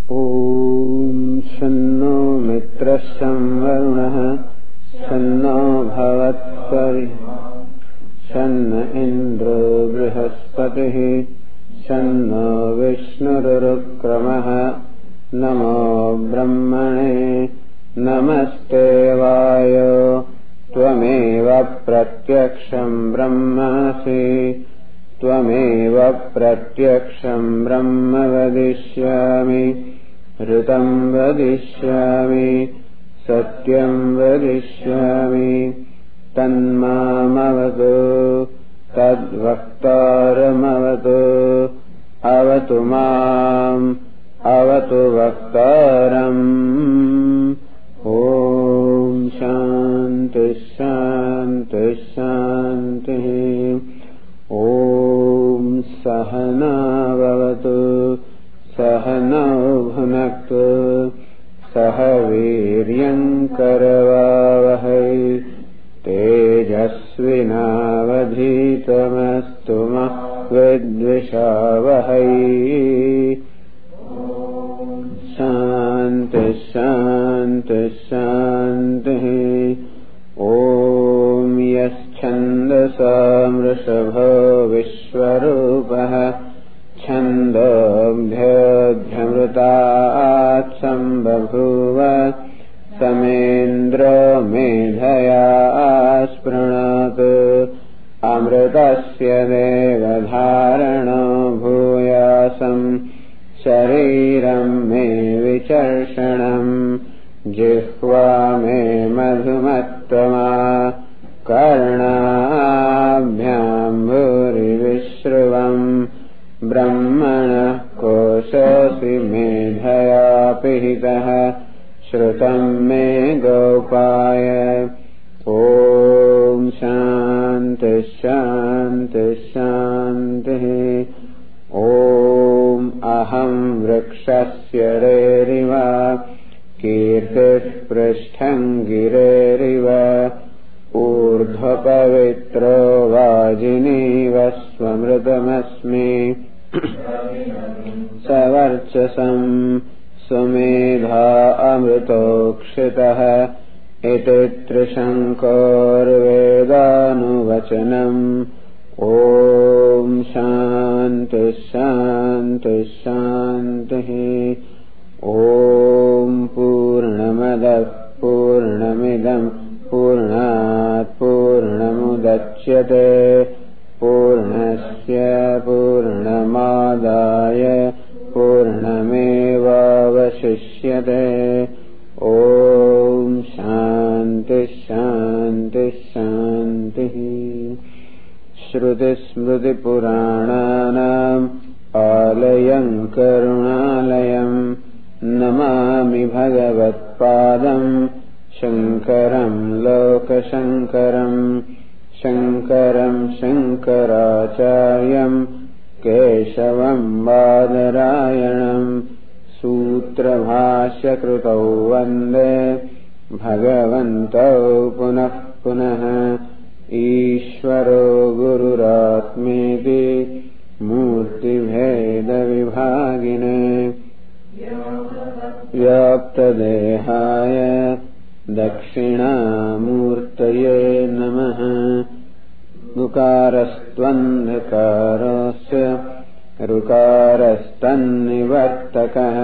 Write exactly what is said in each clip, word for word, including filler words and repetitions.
ॐ शन्नो मित्रः संवरुणः शन्नो भवत्पर्यः शन्न इन्द्रो बृहस्पतिः शन्नो विष्णुरुक्रमः नमो ब्रह्मणे नमस्ते वायो त्वमेव प्रत्यक्षं ब्रह्मासि त्वमेव प्रत्यक्षं ब्रह्म वदिष्यामि ऋतं वदिष्यामि सत्यं वदिष्यामि तन्मामवतु तद्वक्तारमवतु अवतु माम् अवतु वक्तारम्। ॐ शान्ति शान्ति शान्तिः। ॐ सहनाववतु सहनौ भुनक्तु सह वीर्यङ्करवावहै तेजस्विनावधीतमस्तु मा विद्विषावहै। शान्ति शान्ति शान्तिः। ॐ यश्छन्दसां वृषभो विश्वरूपः छन्दोऽभ्योऽध्यमृतात् सम्बभूव समेन्द्रो मेधया स्पृणोतु अमृतस्य देवधारणो भूयासम् शरीरं मे विचर्षणम् जिह्वा मे मधुमत्तमा कर्णाभ्याम् भूरिविश्रुवम् ब्रह्मणः कोशोऽसि मेधया पिहितः श्रुतम् मे गोपाय। ॐ शान्ति शान्ति शान्तिः। ॐ अहं वृक्षस्य रेरिव कीर्तिः पृष्ठं गिरेरिव ऊर्ध्वपवित्रो वाजिनीव स्वमृतमस्मि सवर्चसं सुमेधा अमृतोक्षितः इति त्रिशङ्कोर्वेदानुवचनम्। ॐ शान्ति शान्ति शान्तिः। ॐ पूर्णमदः पूर्णमिदं पूर्णात् पूर्णमुदच्यते पूर्णस्य पूर्णमादाय पूर्णमेवावशिष्यते। ॐ शान्ति शान्ति शान्तिः। श्रुतिस्मृतिपुराणानाम् आलयं करुणालयं नमामि भगवत्पादं शङ्करं लोकशङ्करं शङ्करं शङ्कराचार्यं केशवं बादरायणं सूत्रभाष्यकृतौ वन्दे भगवन्तौ पुनः पुनः। ईश्वरो गुरुरात्मेति मूर्तिभेदविभागिने व्याप्तदेहाय दक्षिणामूर्तये नमः। ऋकारस्त्वन्धकारस्य ऋकारस्तन्निवर्तकः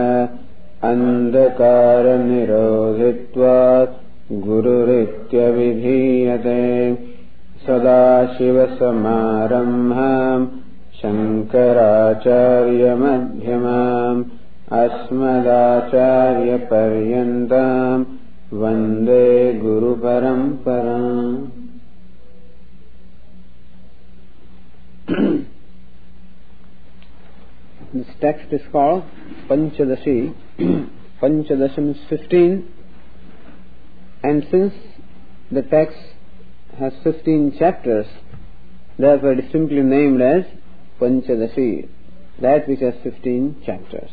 अन्धकारनिरोधित्वात् गुरुरित्यभिधीयते। सदाशिवसमारम्भाम् शङ्कराचार्यमध्यमाम् अस्मदाचार्यपर्यन्ताम् वन्दे गुरुपरम्पराम्। This text is called Panchadashi. Panchadasham is fifteen, and since the text has fifteen chapters, therefore it is simply named as Panchadashi, that which has fifteen chapters.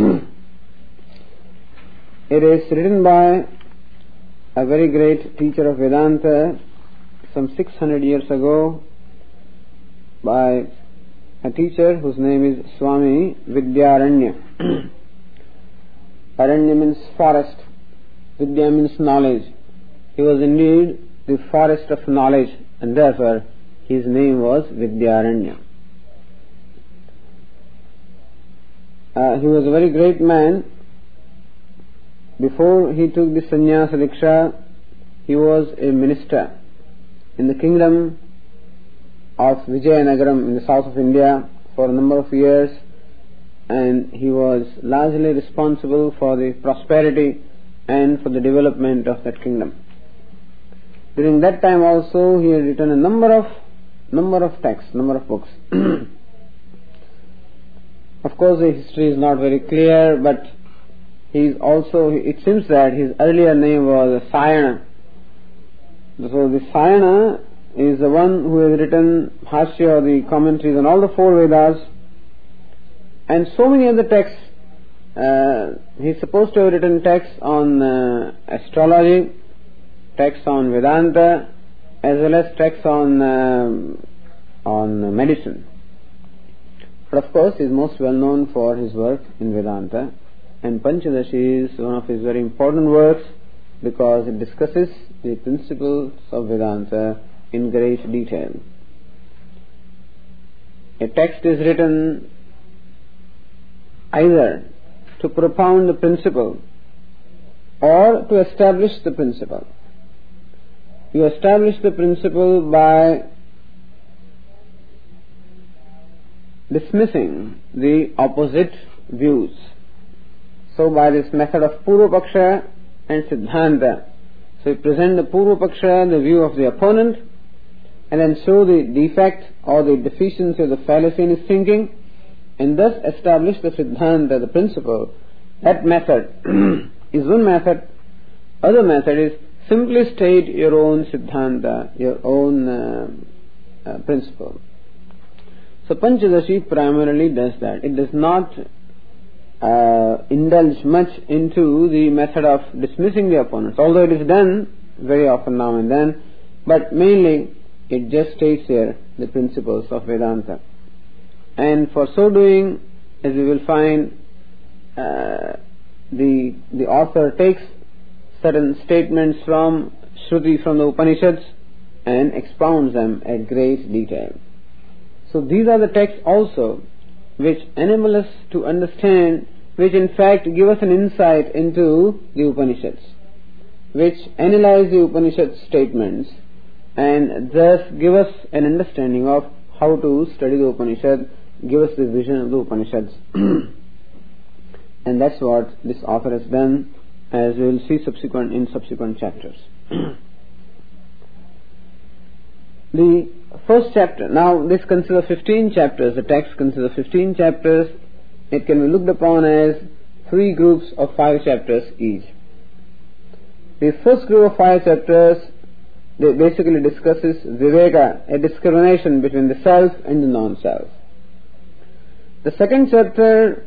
It is written by a very great teacher of Vedanta some six hundred years ago by a teacher whose name is Swami Vidyaranya. Aranya means forest, Vidya means knowledge. He was indeed the forest of knowledge, and therefore his name was Vidyaranya. Uh, he was a very great man. Before he took the sannyasa diksha, he was a minister in the kingdom of Vijayanagaram in the south of India for a number of years, and he was largely responsible for the prosperity and for the development of that kingdom. During that time also he had written a number of number of texts, number of books. Of course the history is not very clear, but he is also, it seems that his earlier name was Sayana. So the Sayana is the one who has written Bhashya, or the commentaries on all the four Vedas, and so many other texts. Uh, he is supposed to have written texts on uh, astrology, texts on Vedanta, as well as texts on uh, on medicine. But of course he is most well known for his work in Vedanta, and Panchadashi is one of his very important works because it discusses the principles of Vedanta in great detail. A text is written either to propound the principle or to establish the principle. You establish the principle by dismissing the opposite views. So by this method of Purva-paksha and Siddhanta, so you present the Purva-paksha, the view of the opponent, and then show the defect or the deficiency or the fallacy in his thinking, and thus establish the Siddhanta, the principle. That method is one method. Other method is simply state your own Siddhanta, your own uh, uh, principle. So Panchadashi primarily does that. It does not uh, indulge much into the method of dismissing the opponents, although it is done very often now and then, but mainly it just states here the principles of Vedanta. And for so doing, as we will find, uh, the the author takes certain statements from Shruti, from the Upanishads, and expounds them at great detail. So these are the texts also which enable us to understand, which in fact give us an insight into the Upanishads, which analyze the Upanishad statements and thus give us an understanding of how to study the Upanishad, give us the vision of the Upanishads. And that's what this author has done, as we will see subsequent in subsequent chapters. The first chapter, now this consists of fifteen chapters, the text consists of fifteen chapters. It can be looked upon as three groups of five chapters each. The first group of five chapters, they basically discusses Viveka, a discrimination between the self and the non-self. The second chapter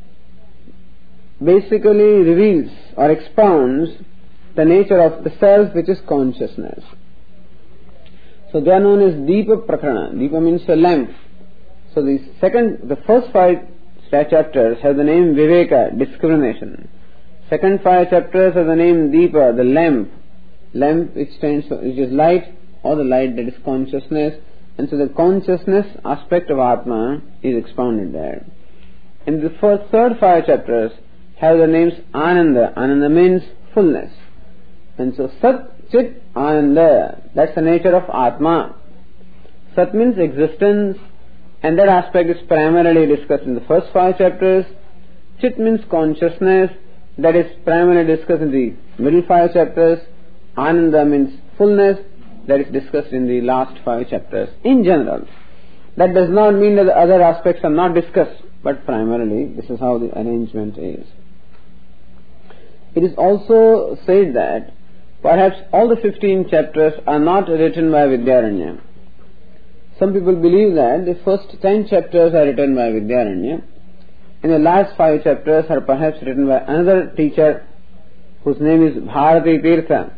basically reveals or expounds the nature of the self, which is consciousness. So they are known as Deepa Prakarana. Deepa means a lamp. So the second, the first five chapters have the name Viveka, discrimination. Second five chapters have the name Deepa, the lamp. Lamp which stands for, which is light, or the light that is consciousness. And so the consciousness aspect of Atma is expounded there. And the first third five chapters have the names Ananda. Ananda means fullness. And so Sat, Chit, Ananda, that's the nature of Atma. Sat means existence, and that aspect is primarily discussed in the first five chapters. Chit means consciousness, that is primarily discussed in the middle five chapters. Ananda means fullness, that is discussed in the last five chapters in general. That does not mean that the other aspects are not discussed, but primarily this is how the arrangement is. It is also said that perhaps all the fifteen chapters are not written by Vidyaranya. Some people believe that the first ten chapters are written by Vidyaranya, and the last five chapters are perhaps written by another teacher whose name is Bharati Tirtha.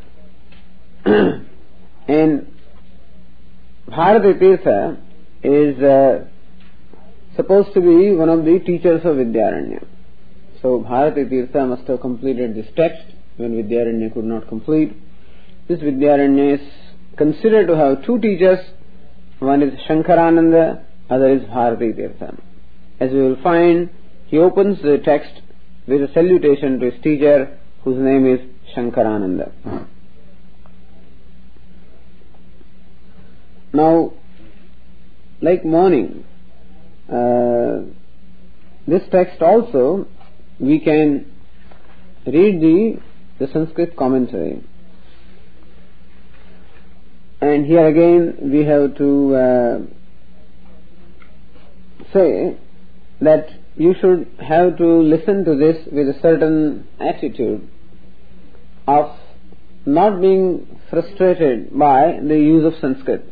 And Bharati Tirtha is uh, supposed to be one of the teachers of Vidyaranya. So Bharati Tirtha must have completed this text when Vidyaranya could not complete. This Vidyaranya is considered to have two teachers. One is Shankarananda, other is Bharati Tirtha. As we will find, he opens the text with a salutation to his teacher, whose name is Shankarananda. Now, like morning, uh, this text also we can read the, the Sanskrit commentary. And here again we have to uh, say that you should have to listen to this with a certain attitude of not being frustrated by the use of Sanskrit.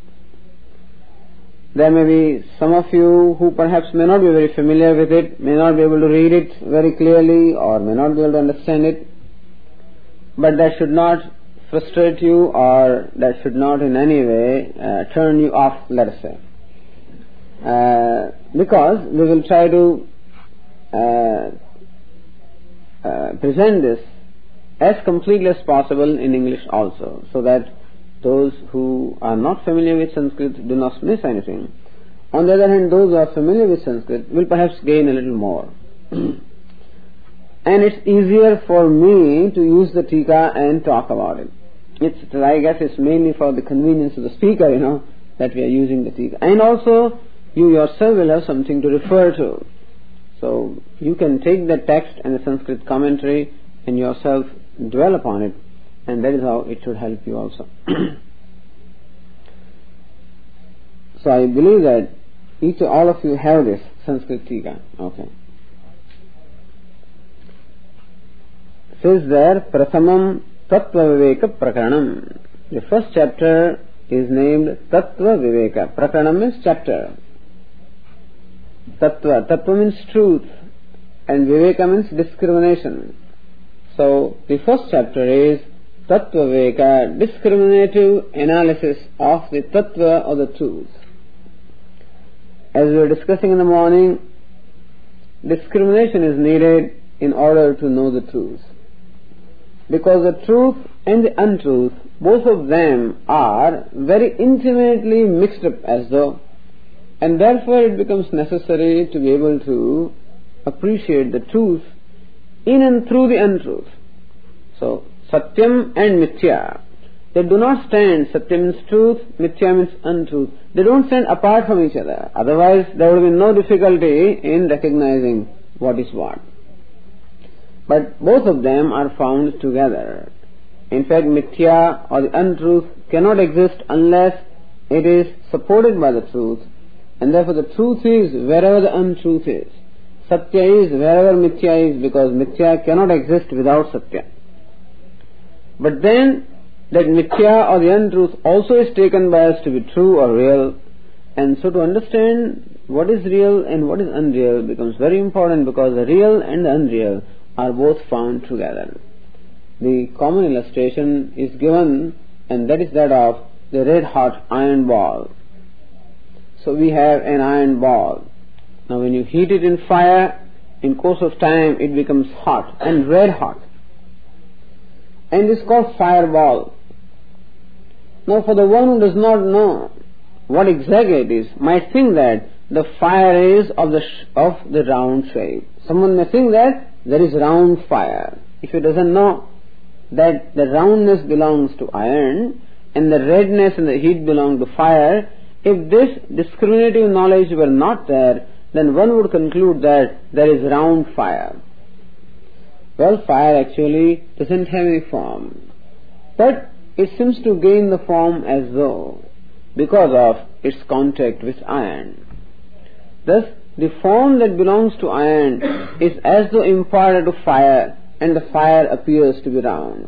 There may be some of you who perhaps may not be very familiar with it, may not be able to read it very clearly, or may not be able to understand it, but that should not frustrate you, or that should not in any way uh, turn you off, let us say. Uh, because we will try to uh, uh, present this as completely as possible in English also, so that those who are not familiar with Sanskrit do not miss anything. On the other hand, those who are familiar with Sanskrit will perhaps gain a little more. And it's easier for me to use the Tika and talk about it. It's, I guess it's mainly for the convenience of the speaker, you know, that we are using the Tika. And also, you yourself will have something to refer to. So, you can take the text and the Sanskrit commentary and yourself dwell upon it. And that is how it should help you also. So I believe that each all of you have this Sanskrit Tika. Okay. Says there, Prathamam Tattva Viveka Prakaranam. The first chapter is named Tattva Viveka. Prakaranam means chapter. Tattva. Tattva means truth. And Viveka means discrimination. So the first chapter is Tattva Viveka, discriminative analysis of the Tattva or the truth. As we were discussing in the morning, discrimination is needed in order to know the truth. Because the truth and the untruth, both of them are very intimately mixed up as though, and therefore it becomes necessary to be able to appreciate the truth in and through the untruth. So, Satyam and Mithya, they do not stand. Satyam means truth, Mithya means untruth. They don't stand apart from each other. Otherwise, there would be no difficulty in recognizing what is what. But both of them are found together. In fact, Mithya or the untruth cannot exist unless it is supported by the truth. And therefore, the truth is wherever the untruth is. Satya is wherever Mithya is, because Mithya cannot exist without Satya. But then, that Mithya or the untruth also is taken by us to be true or real. And so to understand what is real and what is unreal becomes very important, because the real and the unreal are both found together. The common illustration is given, and that is that of the red hot iron ball. So we have an iron ball. Now when you heat it in fire, in course of time it becomes hot and red hot. And it's called fireball. Now for the one who does not know what exactly it is, might think that the fire is of the sh- of the round shape. Someone may think that there is round fire. If he doesn't know that the roundness belongs to iron and the redness and the heat belong to fire, if this discriminative knowledge were not there, then one would conclude that there is round fire. Well, fire actually doesn't have any form, but it seems to gain the form as though because of its contact with iron. Thus, the form that belongs to iron is as though imparted to fire, and the fire appears to be round.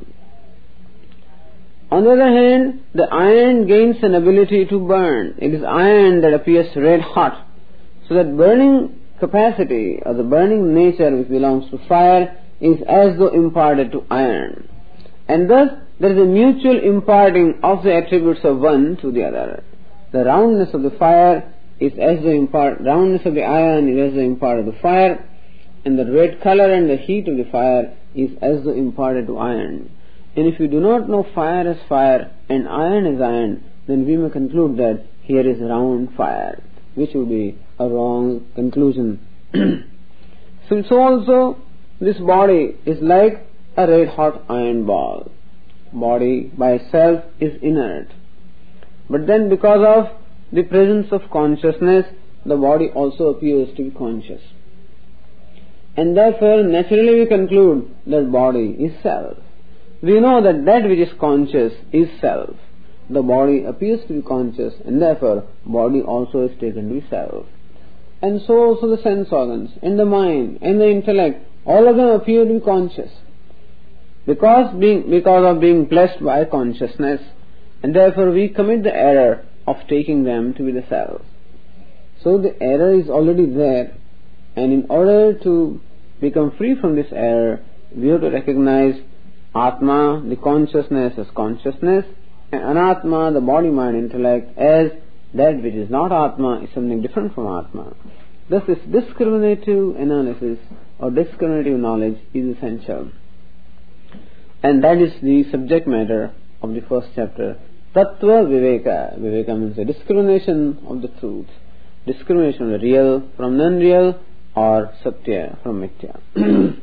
On the other hand, the iron gains an ability to burn. It is iron that appears red hot, so that burning capacity or the burning nature which belongs to fire is as though imparted to iron. And thus, there is a mutual imparting of the attributes of one to the other. The roundness of the fire is as the impart, roundness of the iron is as the impart of the fire, and the red color and the heat of the fire is as though imparted to iron. And if you do not know fire as fire and iron as iron, then we may conclude that here is round fire, which would be a wrong conclusion. So also this body is like a red hot iron ball. Body by itself is inert. But then because of the presence of consciousness, the body also appears to be conscious. And therefore naturally we conclude that body is self. We know that that which is conscious is self. The body appears to be conscious, and therefore body also is taken to be self. And so also the sense organs, and the mind, and the intellect, all of them appear to be conscious. Because being, because of being blessed by consciousness, and therefore we commit the error of taking them to be the self. So the error is already there, and in order to become free from this error, we have to recognize Atma, the consciousness, as consciousness, and Anatma, the body, mind, intellect, as that which is not Atma, is something different from Atma. Thus this discriminative analysis or discriminative knowledge is essential. And that is the subject matter of the first chapter. Tattva Viveka. Viveka means the discrimination of the truth. Discrimination of the real from non-real, or Satya from Mithya.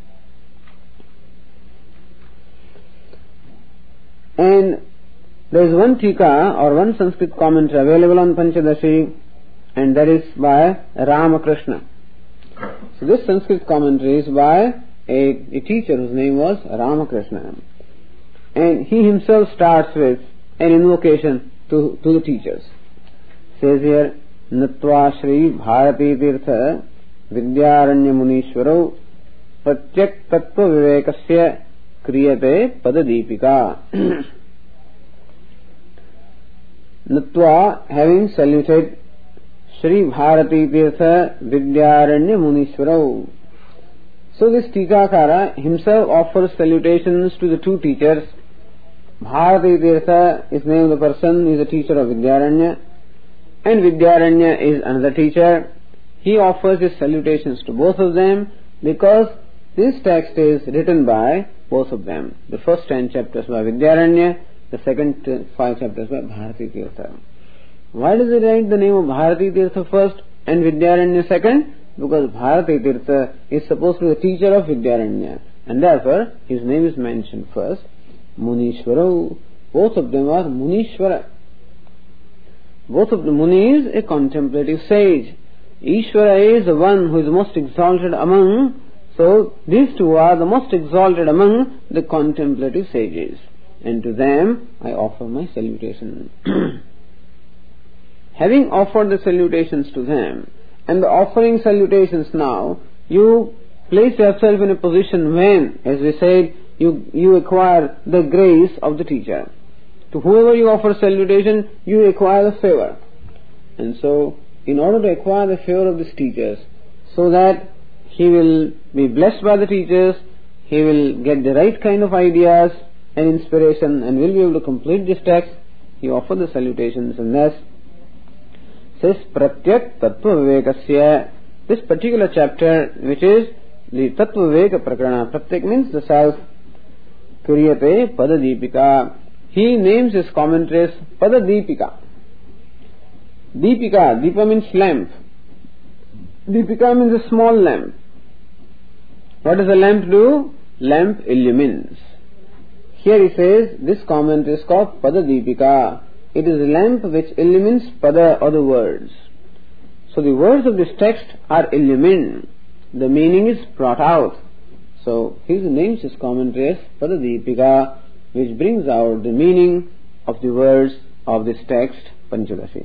And there is one Tika or one Sanskrit commentary available on Panchadashi, and that is by Ramakrishna. So this Sanskrit commentary is by a, a teacher whose name was Ramakrishna. And he himself starts with an invocation to, to the teachers. Says here, Natva Shri Bharati Tirtha Vidyaranya Munishwaro Pratyak Tattva Vivekasya Kriyate Padadipika. Natva, having saluted Shri Bharati Tirtha Vidyaranya Munishwaro. So this Tikakara himself offers salutations to the two teachers. Bharati Tirtha is name of the person, he is a teacher of Vidyaranya, and Vidyaranya is another teacher. He offers his salutations to both of them because this text is written by both of them. The first ten chapters by Vidyaranya, the second five chapters by Bharati Tirtha. Why does he write the name of Bharati Tirtha first and Vidyaranya second? Because Bharati Tirtha is supposed to be the teacher of Vidyaranya, and therefore his name is mentioned first. Munishwara. Both of them are Munishwara. Both of the Muni is a contemplative sage. Ishvara is the one who is most exalted among. So these two are the most exalted among the contemplative sages, and to them I offer my salutation. Having offered the salutations to them, and the offering salutations now, you place yourself in a position when, as we said, you, you acquire the grace of the teacher. To whoever you offer salutation, you acquire the favor. And so, in order to acquire the favor of these teachers, so that he will be blessed by the teachers, he will get the right kind of ideas and inspiration, and will be able to complete this text, he offers the salutations, and thus says Pratyak Tattva Vivekasya. This particular chapter, which is the Tattva Viveka Prakarana, Pratyak means the self, Kriyate Padadipika. He names his commentaries Padadipika. Deepika, Deepa means lamp. Deepika means a small lamp. What does a lamp do? Lamp illumines. Here he says, this commentary is called Padadipika. It is a lamp which illumines Pada or the words. So the words of this text are illumined. The meaning is brought out. So he names his commentary as Padadipika, which brings out the meaning of the words of this text, Panchadashi.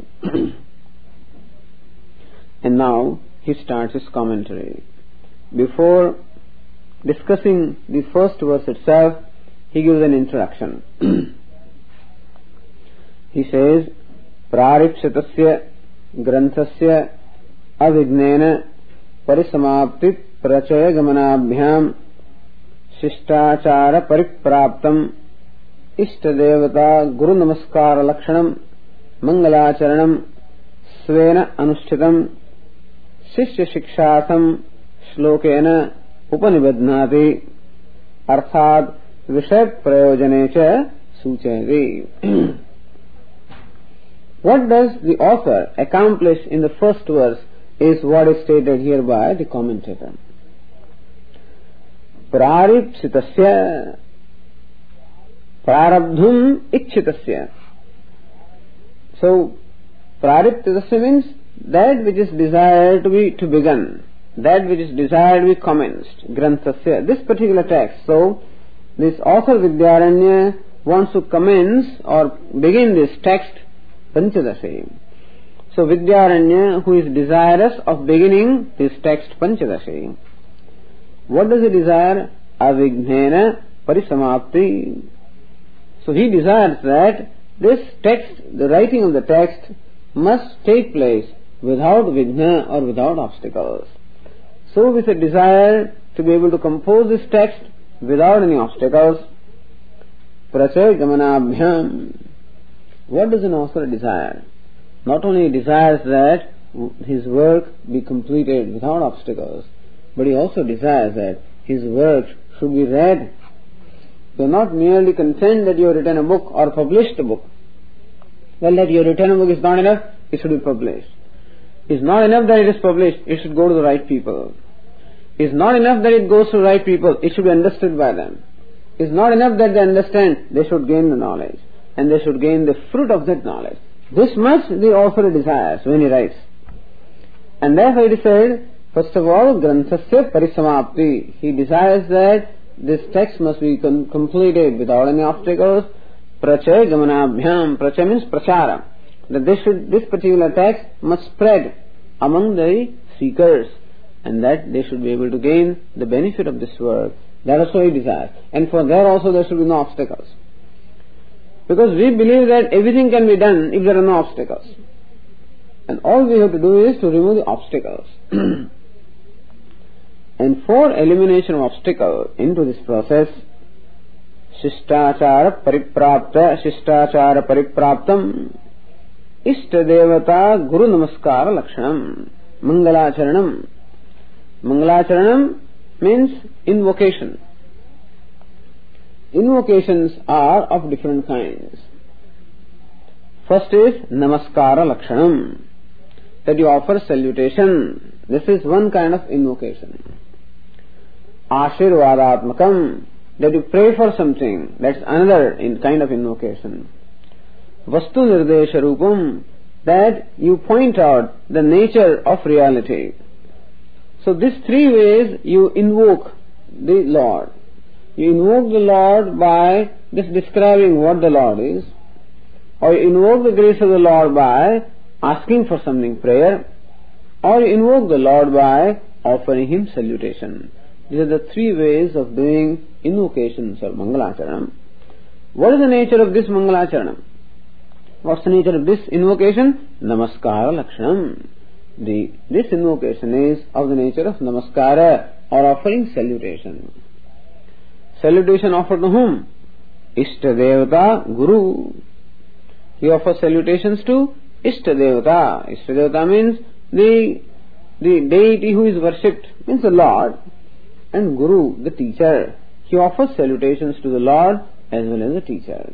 And now he starts his commentary. Before discussing the first verse itself, he gives an introduction. He says, Praripshatasya Granthasya Avignena Parisamapti Prachaya Gamanabhyam Shishtachara Paripraptam Ishtadevata Guru Namaskara Lakshanam Mangalacharanam Svena Anushchitam Shishya Shikshasam Shlokena upanibadhnati arthat vishay prayojane cha suchayati. What does the author accomplish in the first verse is what is stated here by the commentator. Praripsitasya prarabdhum ichchitasya. So, praripsitasya means that which is desired to be to begin, that which is desired to be commenced, granthasya, this particular text. So, this author Vidyaranya wants to commence or begin this text Panchadasi. So Vidyaranya, who is desirous of beginning this text Panchadasi, what does he desire? Avighnena parisamapti. So he desires that this text, the writing of the text, must take place without vighna or without obstacles. So with a desire to be able to compose this text without any obstacles, prachay gamanabhyam. What does an author desire? Not only he desires that his work be completed without obstacles, but he also desires that his work should be read. You are not merely content that you have written a book or published a book. Well, that you have written a book is not enough, it should be published. It is not enough that it is published, it should go to the right people. It is not enough that it goes to the right people, it should be understood by them. It is not enough that they understand, they should gain the knowledge. And they should gain the fruit of that knowledge. This much the author desires when he writes. And therefore it is said, first of all, granthasya parisamapti. He desires that this text must be com- completed without any obstacles. Prachay gamanabhyam. Prachay means prachara. That this should, this particular text must spread among the seekers, and that they should be able to gain the benefit of this work. That also he desires. And for that also there should be no obstacles. Because we believe that everything can be done if there are no obstacles. And all we have to do is to remove the obstacles. And for elimination of obstacle into this process, Shishtachara Pariprapta, Shishtachara Paripraptam, Ishtadevata Guru Namaskara Lakshanam, Mangalacharanam. Mangalacharanam means invocation. Invocations are of different kinds. First is Namaskara Lakshanam, that you offer salutation. This is one kind of invocation. Ashirvadatmakam, that you pray for something. That's another in kind of invocation. Vastu Nirdesha Rupam, that you point out the nature of reality. So these three ways you invoke the Lord. You invoke the Lord by just describing what the Lord is, or you invoke the grace of the Lord by asking for something, prayer, or you invoke the Lord by offering Him salutation. These are the three ways of doing invocations or Mangalacharanam. What is the nature of this Mangalacharanam? What's the nature of this invocation? Namaskara Lakshanam. The, this invocation is of the nature of Namaskara, or offering salutation. Salutation offered to whom? Ishtadevata Guru. He offers salutations to Ishtadevata. Ishtadevata means the, the deity who is worshipped, means the Lord. And Guru, the teacher. He offers salutations to the Lord as well as the teacher.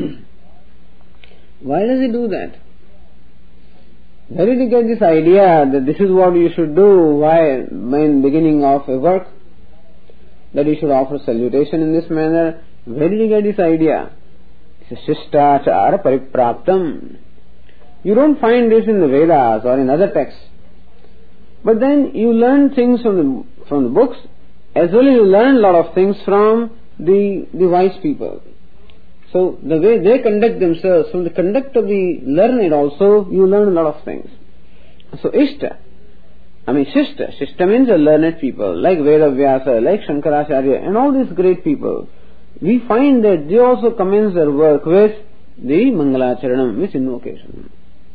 Why does he do that? Where did he get this idea that this is what you should do? Why, in beginning of a work, that you should offer salutation in this manner? Where did he get this idea? It's a Shishtachara Paripraptam. You don't find this in the Vedas or in other texts. But then you learn things from the, from the books, as well as you learn a lot of things from the, the wise people. So the way they conduct themselves, from the conduct of the learned also, you learn a lot of things. So Ishta, I mean Shishta, Shishta means a learned people, like Vedavyasa, like Shankaracharya, and all these great people. We find that they also commence their work with the Mangalacharanam, with invocation.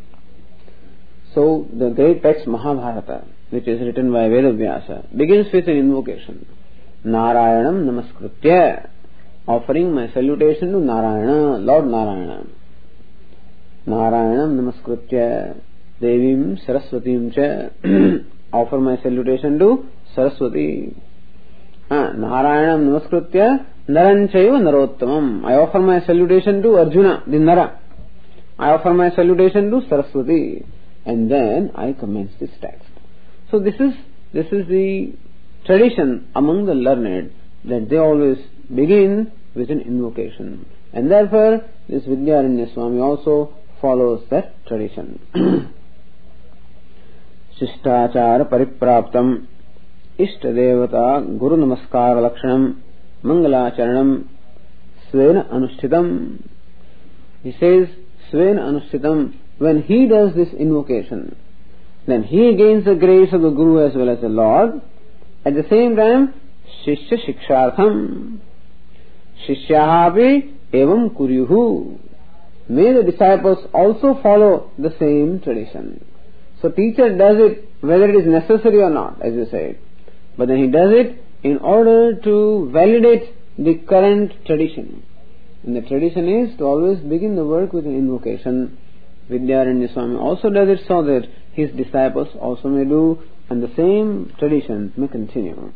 So the great text Mahabharata, which is written by Vedavyasa, begins with an invocation. Narayanam Namaskritya, offering my salutation to Narayana, Lord Narayana. Narayanam Namaskritya, Devim Saraswatim cha, offer my salutation to Saraswati. Ah, Narayanam Namaskritya Naranchaiva Narottamam. I offer my salutation to Arjuna, the Nara. I offer my salutation to Saraswati. And then I commence this text. So this is, this is the tradition among the learned, that they always begin with an invocation. And therefore, this Vidyaranya Swami also follows that tradition. Shishtachara Paripraptam Ishtadevata Guru Namaskara Lakshanam Mangalacharanam Svena Anushtitam. He says, Svena Anushtitam, when he does this invocation, then he gains the grace of the Guru as well as the Lord. At the same time, Shishya Shikshartham Shishyahapi Evam Kuryuhu. May the disciples also follow the same tradition. So teacher does it whether it is necessary or not, as you said. But then he does it in order to validate the current tradition. And the tradition is to always begin the work with an invocation. Vidyaranya Swami also does it so that his disciples also may do, and the same tradition may continue.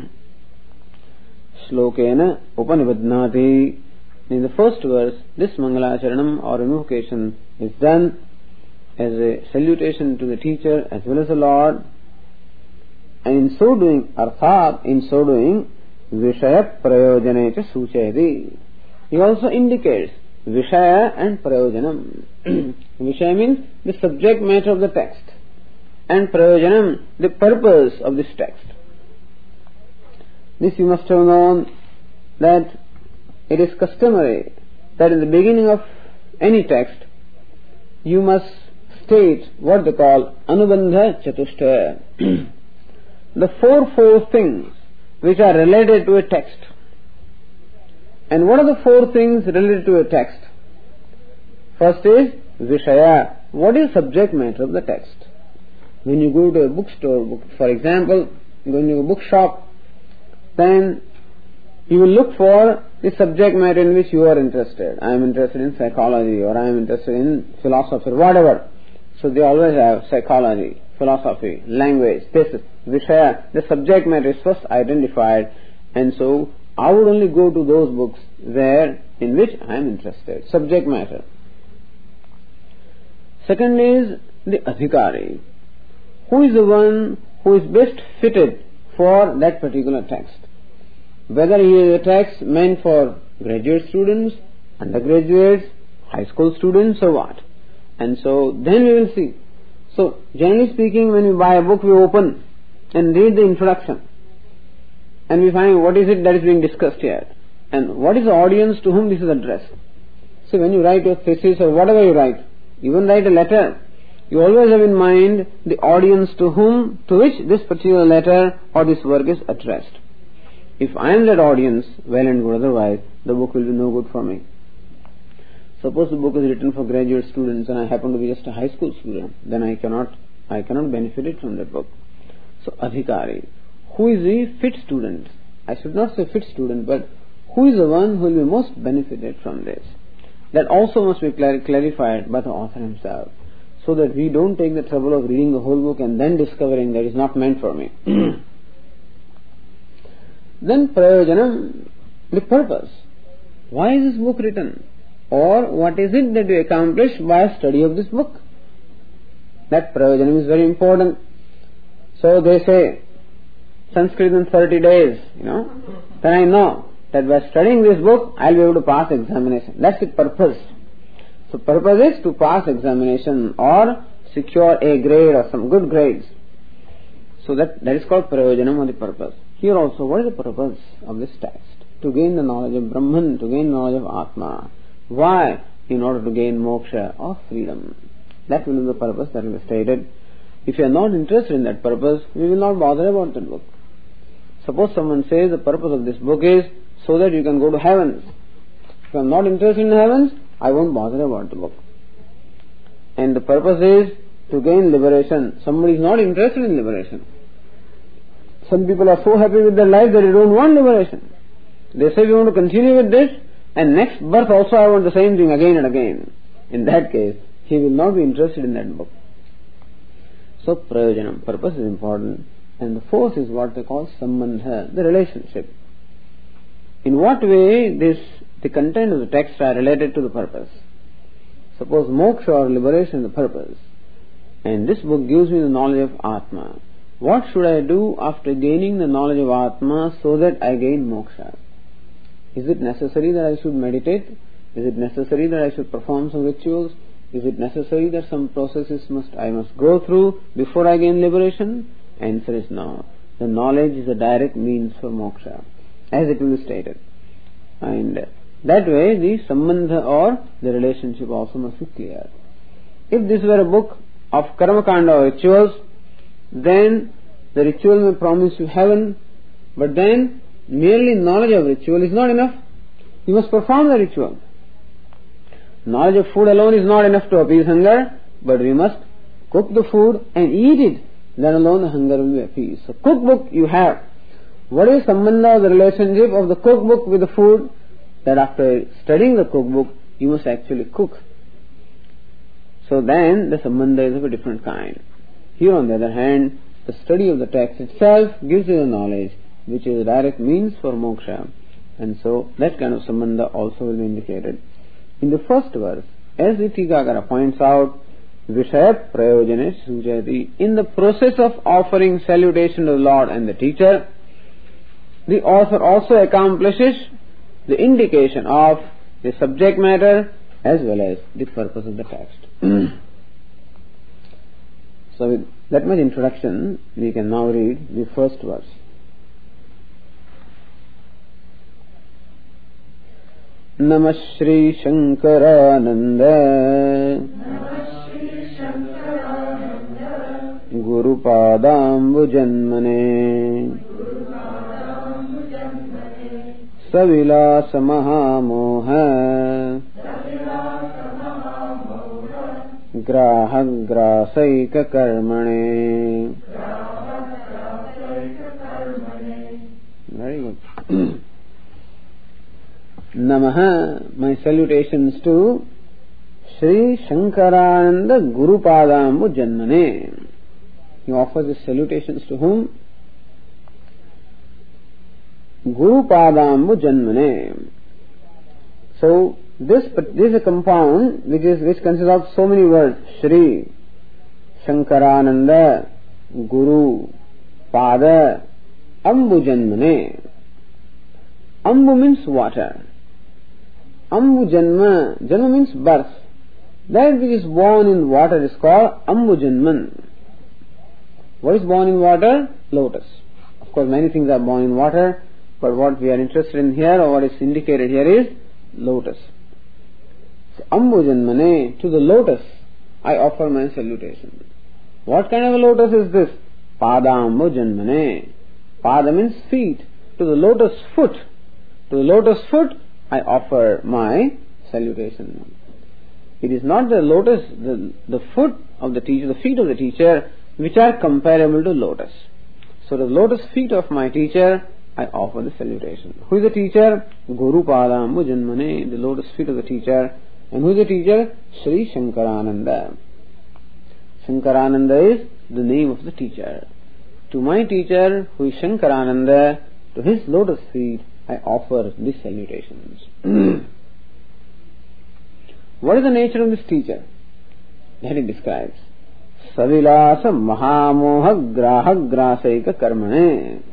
Shlokena Upanibadnati. In the first verse, this Mangalacharanam or invocation is done as a salutation to the teacher as well as the Lord. And in so doing, Arthat, in so doing, Vishaya Prayojane cha Suchayati. He also indicates Vishaya and Prayojanam. Vishaya means the subject matter of the text, and Prayojanam, the purpose of this text. This you must have known, that it is customary that in the beginning of any text you must state what they call Anubandha Chatushtaya. The fourfold things which are related to a text. And what are the four things related to a text? First is Vishaya. What is subject matter of the text? When you go to a bookstore, for example, you go into a bookshop, then you will look for the subject matter in which you are interested. I am interested in psychology, or I am interested in philosophy, or whatever. So they always have psychology, philosophy, language. This is Vishaya. The subject matter is first identified, and so I would only go to those books where in which I am interested. Subject matter. Second is the Adhikari. Who is the one who is best fitted for that particular text? Whether he is a text meant for graduate students, undergraduates, high school students, or what. And so then we will see. So generally speaking, when we buy a book, we open and read the introduction. And we find what is it that is being discussed here. And what is the audience to whom this is addressed. So when you write your thesis or whatever you write, even write a letter, you always have in mind the audience to whom, to which this particular letter or this work is addressed. If I am that audience, well and good, otherwise the book will be no good for me. Suppose the book is written for graduate students and I happen to be just a high school student, then I cannot, I cannot benefit it from that book. So Adhikari, who is the fit student? I should not say fit student, but who is the one who will be most benefited from this? That also must be clar- clarified by the author himself, so that we don't take the trouble of reading the whole book and then discovering that it's not meant for me. Then Prayojanam, the purpose. Why is this book written? Or what is it that you accomplish by study of this book? That Prayojanam is very important. So they say, Sanskrit in thirty days, you know. Then I know that by studying this book, I'll be able to pass examination. That's the purpose. So purpose is to pass examination or secure a grade or some good grades. So that, that is called Prayojanam, or the purpose. Here also, what is the purpose of this text? To gain the knowledge of Brahman, to gain knowledge of Atma. Why? In order to gain moksha or freedom. That will be the purpose that will be stated. If you are not interested in that purpose, we will not bother about that book. Suppose someone says the purpose of this book is so that you can go to heavens. If I am not interested in heavens, I won't bother about the book. And the purpose is to gain liberation. Somebody is not interested in liberation. Some people are so happy with their life that they don't want liberation. They say we want to continue with this, and next birth also I want the same thing again and again. In that case, he will not be interested in that book. So Prayojanam, purpose is important. And the fourth is what they call sambandha, the relationship. In what way this, the content of the text are related to the purpose. Suppose moksha or liberation is the purpose, and this book gives me the knowledge of Atma. What should I do after gaining the knowledge of Atma so that I gain moksha? Is it necessary that I should meditate? Is it necessary that I should perform some rituals? Is it necessary that some processes must I must go through before I gain liberation? Answer is no. The knowledge is a direct means for moksha, as it will be stated. And that way the sambandha or the relationship also must be clear. If this were a book of karma kanda or rituals, then the ritual may promise you heaven, but then merely knowledge of ritual is not enough. You must perform the ritual. Knowledge of food alone is not enough to appease hunger, but we must cook the food and eat it. Then alone the hunger will be appeased. So cookbook you have. What is sambandha, the relationship of the cookbook with the food? That after studying the cookbook, you must actually cook. So then the sambandha is of a different kind. Here on the other hand, the study of the text itself gives you the knowledge, which is a direct means for moksha. And so that kind of sambandha also will be indicated. In the first verse, as the Tikakara points out, Vishaya Prayojane Sujati, in the process of offering salutation to the Lord and the teacher, the author also accomplishes the indication of the subject matter as well as the purpose of the text. So with that much introduction, we can now read the first verse. Namah Shri Shankarananda Guru Padambu Janmane Savilasa Mahamoha Graha Grasaika Karmane. Very good. Namaha, my salutations to Sri Shankarananda Guru Padambu Janmane. He offers his salutations to whom? Guru Padambu Janmane. So this this is a compound which is which consists of so many words: Shri, Shankarananda, Guru, Pada, Ambu Janmane. Ambu means water. Ambu Janma, Janma means birth. That which is born in water is called Ambu Janman. What is born in water? Lotus. Of course, many things are born in water, but what we are interested in here, or what is indicated here, is lotus. So, Ambu Janmane, to the lotus, I offer my salutation. What kind of a lotus is this? Padambu Janmane. Pada means feet. To the lotus foot. To the lotus foot, I offer my salutation. It is not the lotus, the, the foot of the teacher, the feet of the teacher, which are comparable to lotus. So the lotus feet of my teacher, I offer the salutation. Who is the teacher? Guru Padambu Janmane, the lotus feet of the teacher. And who is the teacher? Sri Shankarananda. Shankarananda is the name of the teacher. To my teacher, who is Shankarananda, to his lotus feet, I offer these salutations. What is the nature of this teacher? That he describes. Savilasa Mahamoha Graha Grasaika Karmane.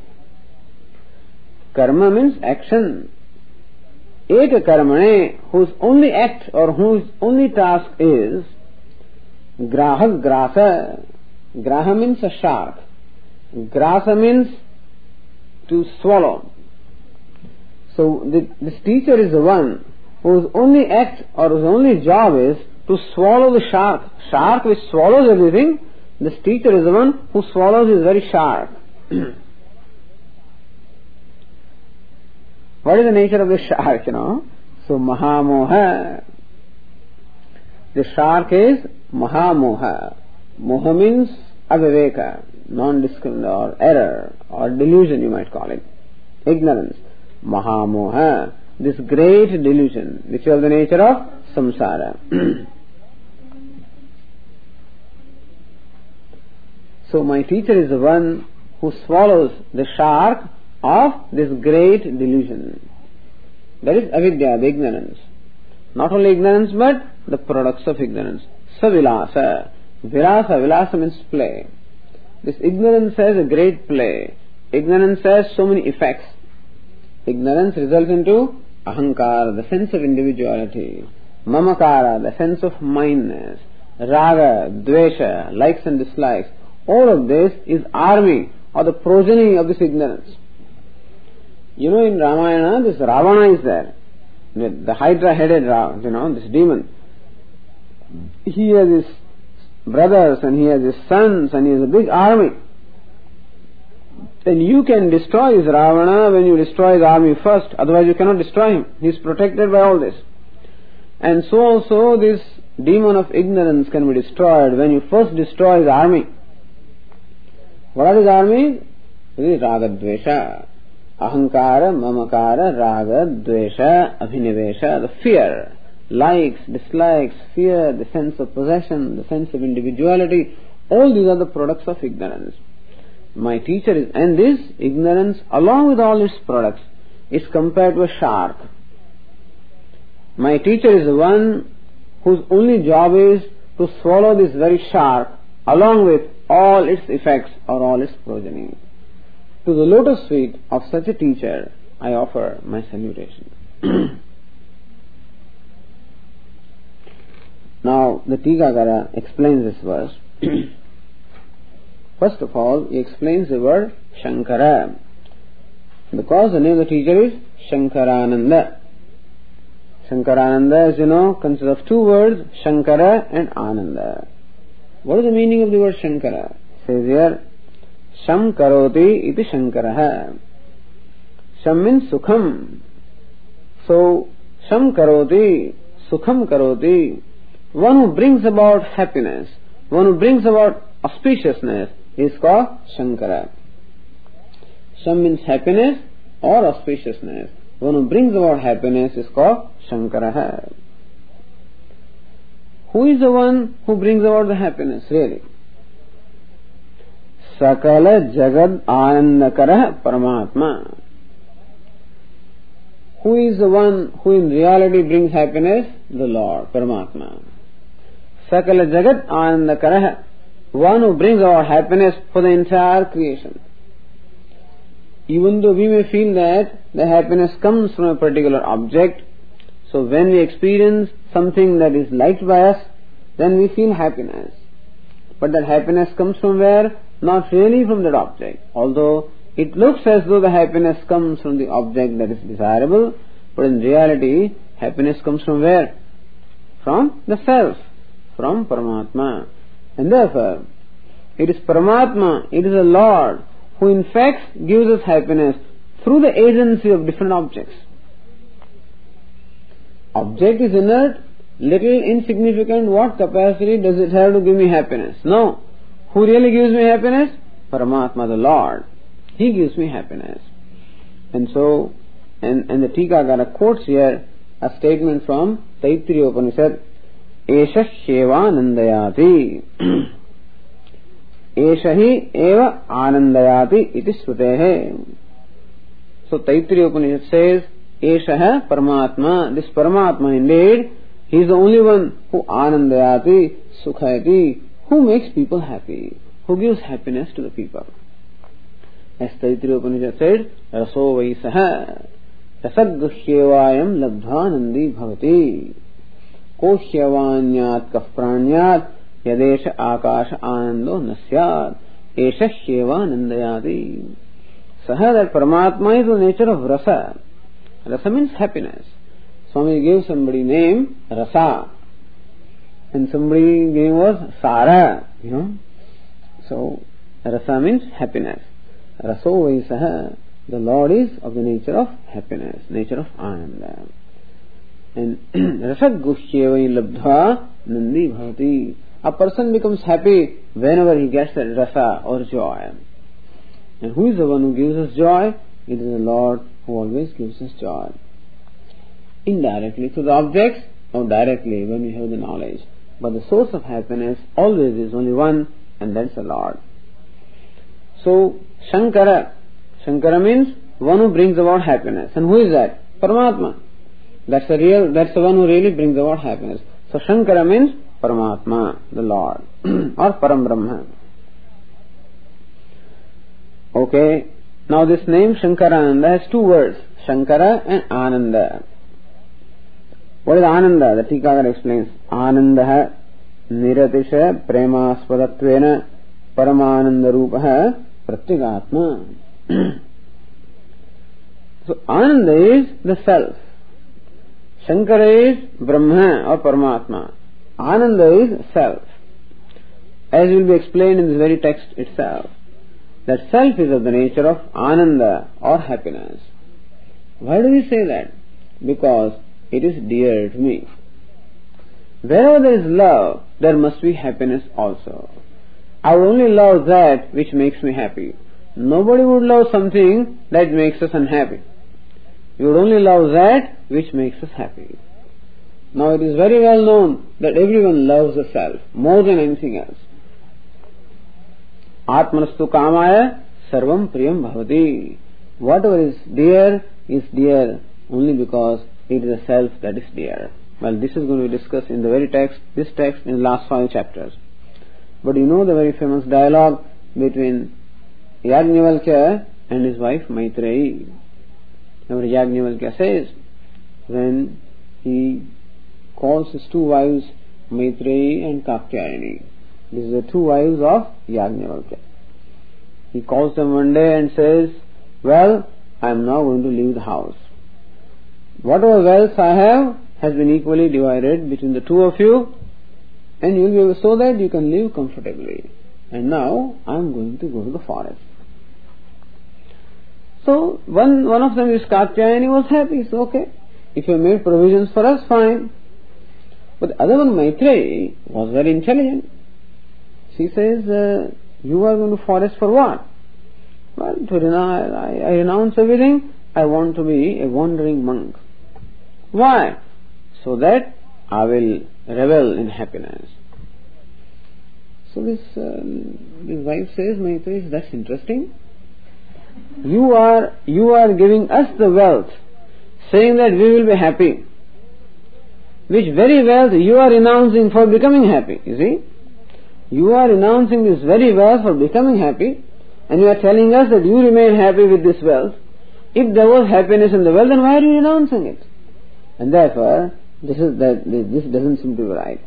Karma means action. Eka Karmane, whose only act or whose only task is Graha Grasa. Graha means a shark. Grasa means to swallow. So the, this teacher is the one whose only act or whose only job is to swallow the shark. Shark which swallows everything, this teacher is the one who swallows his very shark. What is the nature of the shark, you know? So Mahamoha. The shark is Mahamoha. Moha means aviveka, non-discrimination or error or delusion, you might call it. Ignorance. Mahamoha. This great delusion, which is the nature of samsara. So my teacher is the one who swallows the shark of this great delusion. That is avidya, the ignorance. Not only ignorance, but the products of ignorance. Savilasa. Virasa, vilasa means play. This ignorance has a great play. Ignorance has so many effects. Ignorance results into ahankara, the sense of individuality. Mamakara, the sense of mindness. Raga, dvesha, likes and dislikes. All of this is army or the progeny of this ignorance. You know, in Ramayana, this Ravana is there. The hydra-headed Ravana, you know, this demon. He has his brothers and he has his sons and he has a big army. Then you can destroy this Ravana when you destroy his army first. Otherwise you cannot destroy him. He is protected by all this. And so also this demon of ignorance can be destroyed when you first destroy his army. What are his armies? It is Raga Dvesha. Ahankara, Mamakara, Raga, Dvesha, Abhinivesha, the fear, likes, dislikes, fear, the sense of possession, the sense of individuality, all these are the products of ignorance. My teacher is, and this ignorance along with all its products is compared to a shark. My teacher is the one whose only job is to swallow this very shark along with all its effects or all its progeny. To the lotus feet of such a teacher, I offer my salutation. Now, the Tikakara explains this verse. First of all, he explains the word Shankara. Because the name of the teacher is Shankarananda. Shankarananda, as you know, consists of two words, Shankara and Ananda. What is the meaning of the word Shankara? It says here, Sham karoti iti Shankaraha. Sham means Sukham. So, Sham karoti, Sukham karoti, one who brings about happiness, one who brings about auspiciousness is called Shankara. Sham means happiness or auspiciousness. One who brings about happiness is called Shankaraha. Who is the one who brings about the happiness really? Sakala Jagad Anandakara Paramatma. Who is the one who in reality brings happiness? The Lord, Paramatma. Sakala Jagat Anandakara, one who brings about happiness for the entire creation. Even though we may feel that the happiness comes from a particular object, so when we experience something that is liked by us, then we feel happiness. But that happiness comes from where? Not really from that object. Although it looks as though the happiness comes from the object that is desirable, but in reality, happiness comes from where? From the self, from Paramatma. And therefore, it is Paramatma, it is the Lord, who in fact gives us happiness through the agency of different objects. Object is inert, little, insignificant. What capacity does it have to give me happiness? No. Who really gives me happiness? Paramatma, the Lord. He gives me happiness. And so, and, and the Tikakara quotes here a statement from Taittiriya Upanishad, Esha Shevanandayati. Esha hi eva anandayati iti srutehe. So Taittiriya Upanishad says, Esha Paramatma, this Paramatma indeed, he is the only one who anandayati, sukhayati, who makes people happy, who gives happiness to the people. As Taittiriya Upanishad said, Raso Vaisaha, Rasadguhyevayam labdhanandi bhavati, Kohyavanyat kafpranyat, Yadesha akasha anando nasyat, Esha Shevanandayati. Saha, that Paramatma is the nature of rasa. Rasa means happiness. Swami gave somebody name Rasa, and somebody name was Sara, you know. So, Rasa means happiness. Raso Vaisaha, the Lord is of the nature of happiness, nature of Ananda. And Rasad Guhyevai Labdha Nandi Bhavati. A person becomes happy whenever he gets that rasa or joy. And who is the one who gives us joy? It is the Lord who always gives us joy. Indirectly through the objects or directly when we have the knowledge. But the source of happiness always is only one, and that's the Lord. So, Shankara, Shankara means one who brings about happiness. And who is that? Paramatma. That's the real, that's the one who really brings about happiness. So, Shankara means Paramatma, the Lord, or Param Brahma. Okay, now this name Shankarananda has two words, Shankara and Ananda. What is Ananda? The Tikakara explains, Ananda Niratisha Premaspadattvena Paramananda Rupaha Pratyagatma. So Ananda is the self. Shankara is Brahma or Paramatma. Ananda is self. As will be explained in this very text itself, that self is of the nature of Ananda or happiness. Why do we say that? Because it is dear to me. Wherever there is love, there must be happiness also. I will only love that which makes me happy. Nobody would love something that makes us unhappy. You would only love that which makes us happy. Now it is very well known that everyone loves the self more than anything else. Atmanastu kamaya sarvam priyam bhavati. Whatever is dear is dear only because it is the self that is dear. Well, this is going to be discussed in the very text, this text in the last five chapters. But you know the very famous dialogue between Yajnavalkya and his wife Maitreyi. Remember, Yajnavalkya says, when he calls his two wives Maitreyi and Katyayani. These are the two wives of Yajnavalkya. He calls them one day and says, well, I am now going to leave the house. Whatever wealth I have has been equally divided between the two of you, and you will be able so that you can live comfortably. And now I am going to go to the forest. So one one of them is Katyayani, was happy. So okay, if you made provisions for us, fine. But the other one, Maitreyi, was very intelligent. She says, uh, you are going to forest for what? Well, to renounce, I, I renounce everything. I want to be a wandering monk. Why? So that I will revel in happiness. So this, uh, this wife says, Maitreyi, that's interesting. You are, you are giving us the wealth, saying that we will be happy. Which very wealth you are renouncing for becoming happy, you see? You are renouncing this very wealth for becoming happy, and you are telling us that you remain happy with this wealth. If there was happiness in the wealth, then why are you renouncing it? And therefore, this is that this doesn't seem to be right.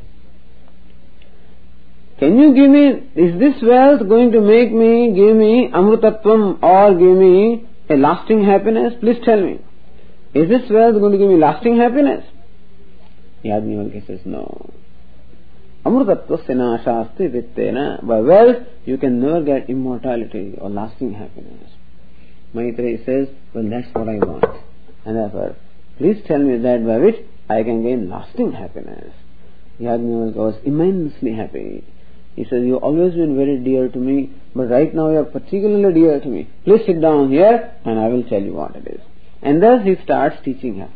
Can you give me, is this wealth going to make me, give me amrutatvam or give me a lasting happiness? Please tell me. Is this wealth going to give me lasting happiness? Yajnavalkya says, no. Amrutatva senashasti vittena. By wealth, you can never get immortality or lasting happiness. Maitreyi says, well, that's what I want. And therefore, please tell me that by which I can gain lasting happiness. Yajnavalkya was immensely happy. He says, you have always been very dear to me, but right now you are particularly dear to me. Please sit down here and I will tell you what it is. And thus he starts teaching her.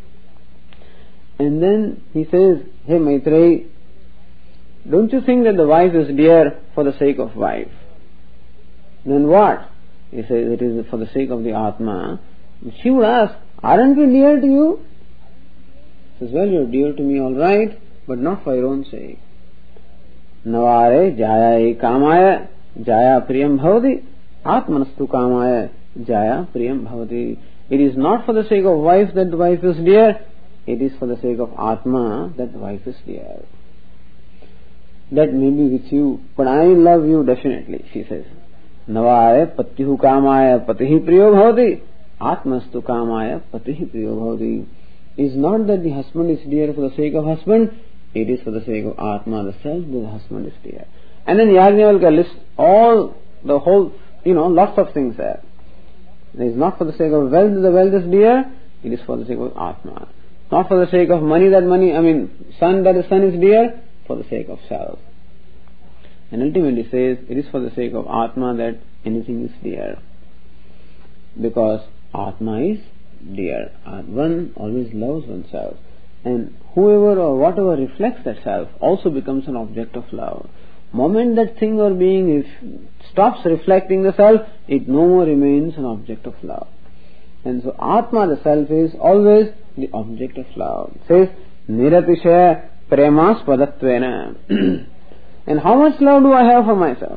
And then he says, hey Maitreyi, don't you think that the wife is dear for the sake of wife? Then what? He says, it is for the sake of the Atma. She would ask, aren't we dear to you? He says, well, you're dear to me, all right, but not for your own sake. Navare jaya kamaya jaya priyam bhavati atmanastu kamaya jaya priyam bhavati. It is not for the sake of wife that the wife is dear, it is for the sake of Atma that the wife is dear. That may be with you, but I love you definitely, she says. Navare patihu kamaya patihi priyo bhavati atmastu kamaya patihi priyo bhavati. It is not that the husband is dear for the sake of husband, it is for the sake of Atma, the self, that the husband is dear. And then Yajnavalkya lists all, the whole, you know, lots of things there. It is not for the sake of wealth that the wealth is dear, it is for the sake of Atma. Not for the sake of money that money, I mean, son that the son is dear, for the sake of self. And ultimately says, it is for the sake of Atma that anything is dear. Because Atma is dear. One always loves oneself. And whoever or whatever reflects that self also becomes an object of love. moment that thing or being if stops reflecting the self, it no more remains an object of love. And so Atma, the self, is always the object of love. It says, Niratishaya Premaspadattvena. And how much love do I have for myself?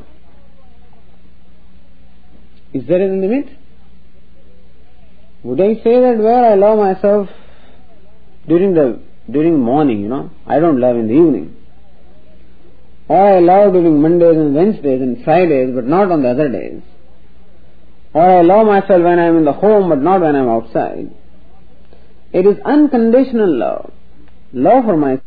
Is there a limit? Would I say that where I love myself during the during morning, you know, I don't love in the evening. Or I love during Mondays and Wednesdays and Fridays, but not on the other days. Or I love myself when I am in the home, but not when I am outside. It is unconditional love. Love for myself.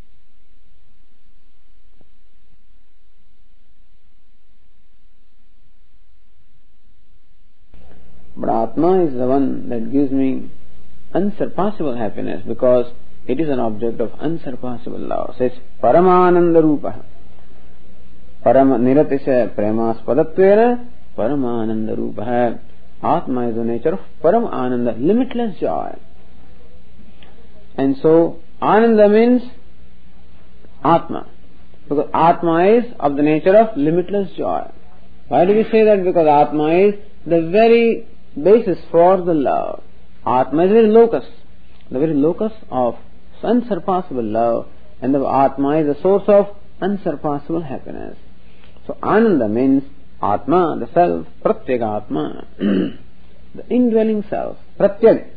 But Atma is the one that gives me unsurpassable happiness because it is an object of unsurpassable love. Says Paramananda Rupa. Parama Niratisha Premaspadattvena Paramananda Rupa. Atma is the nature of Param Ananda, limitless joy. And so Ananda means Atma. Because Atma is of the nature of limitless joy. Why do we say that? Because Atma is the very basis for the love. Atma is the very locus, the very locus of unsurpassable love, and the Atma is the source of unsurpassable happiness. So Ananda means Atma, the self, Pratyeka Atma, the indwelling self. Pratyek.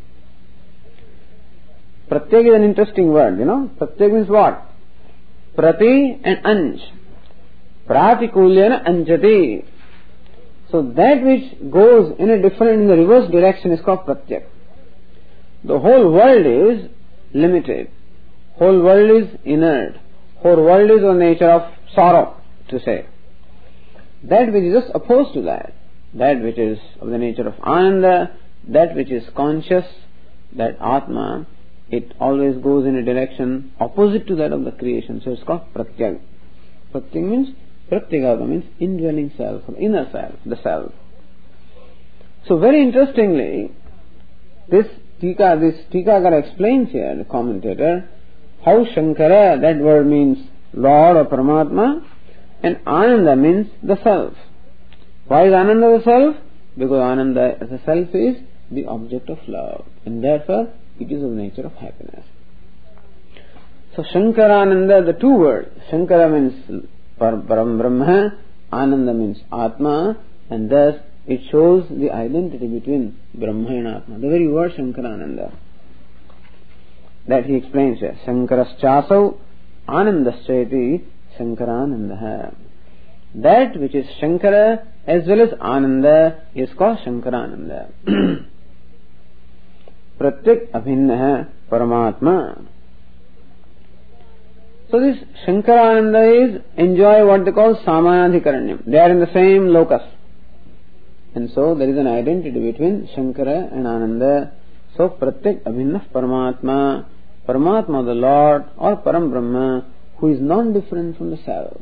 Pratyek is an interesting word, you know. Pratyek means what? Prati and Anj. Pratikulyana Anjati. So that which goes in a different, in the reverse direction is called Pratyak. The whole world is limited. Whole world is inert. Whole world is of the nature of sorrow, to say. That which is just opposed to that, that which is of the nature of Ananda, that which is conscious, that Atma, it always goes in a direction opposite to that of the creation. So it's called Pratyak. Pratyak means Pratyeka means indwelling self, or inner self, the self. So very interestingly, this Tika, this Tikakara explains here, the commentator, how Shankara, that word means Lord or Paramatma, and Ananda means the self. Why is Ananda the self? Because Ananda as a self is the object of love, and therefore it is of the nature of happiness. So Shankarananda, the two words, Shankara means Param Brahma, Ananda means Atma, and thus it shows the identity between Brahma and Atma. The very word Shankarananda. That he explains here. Shankaraschasav Anandascheti Shankarananda. That which is Shankara as well as Ananda is called Shankarananda. Pratyak Abhinna Paramatma. So this Shankarananda is enjoy what they call Samanadhikaranyam. They are in the same locus. And so there is an identity between Shankara and Ananda. So Pratyak Abhinna Paramatma. Paramatma, the Lord, or Param Brahma, who is non-different from the self.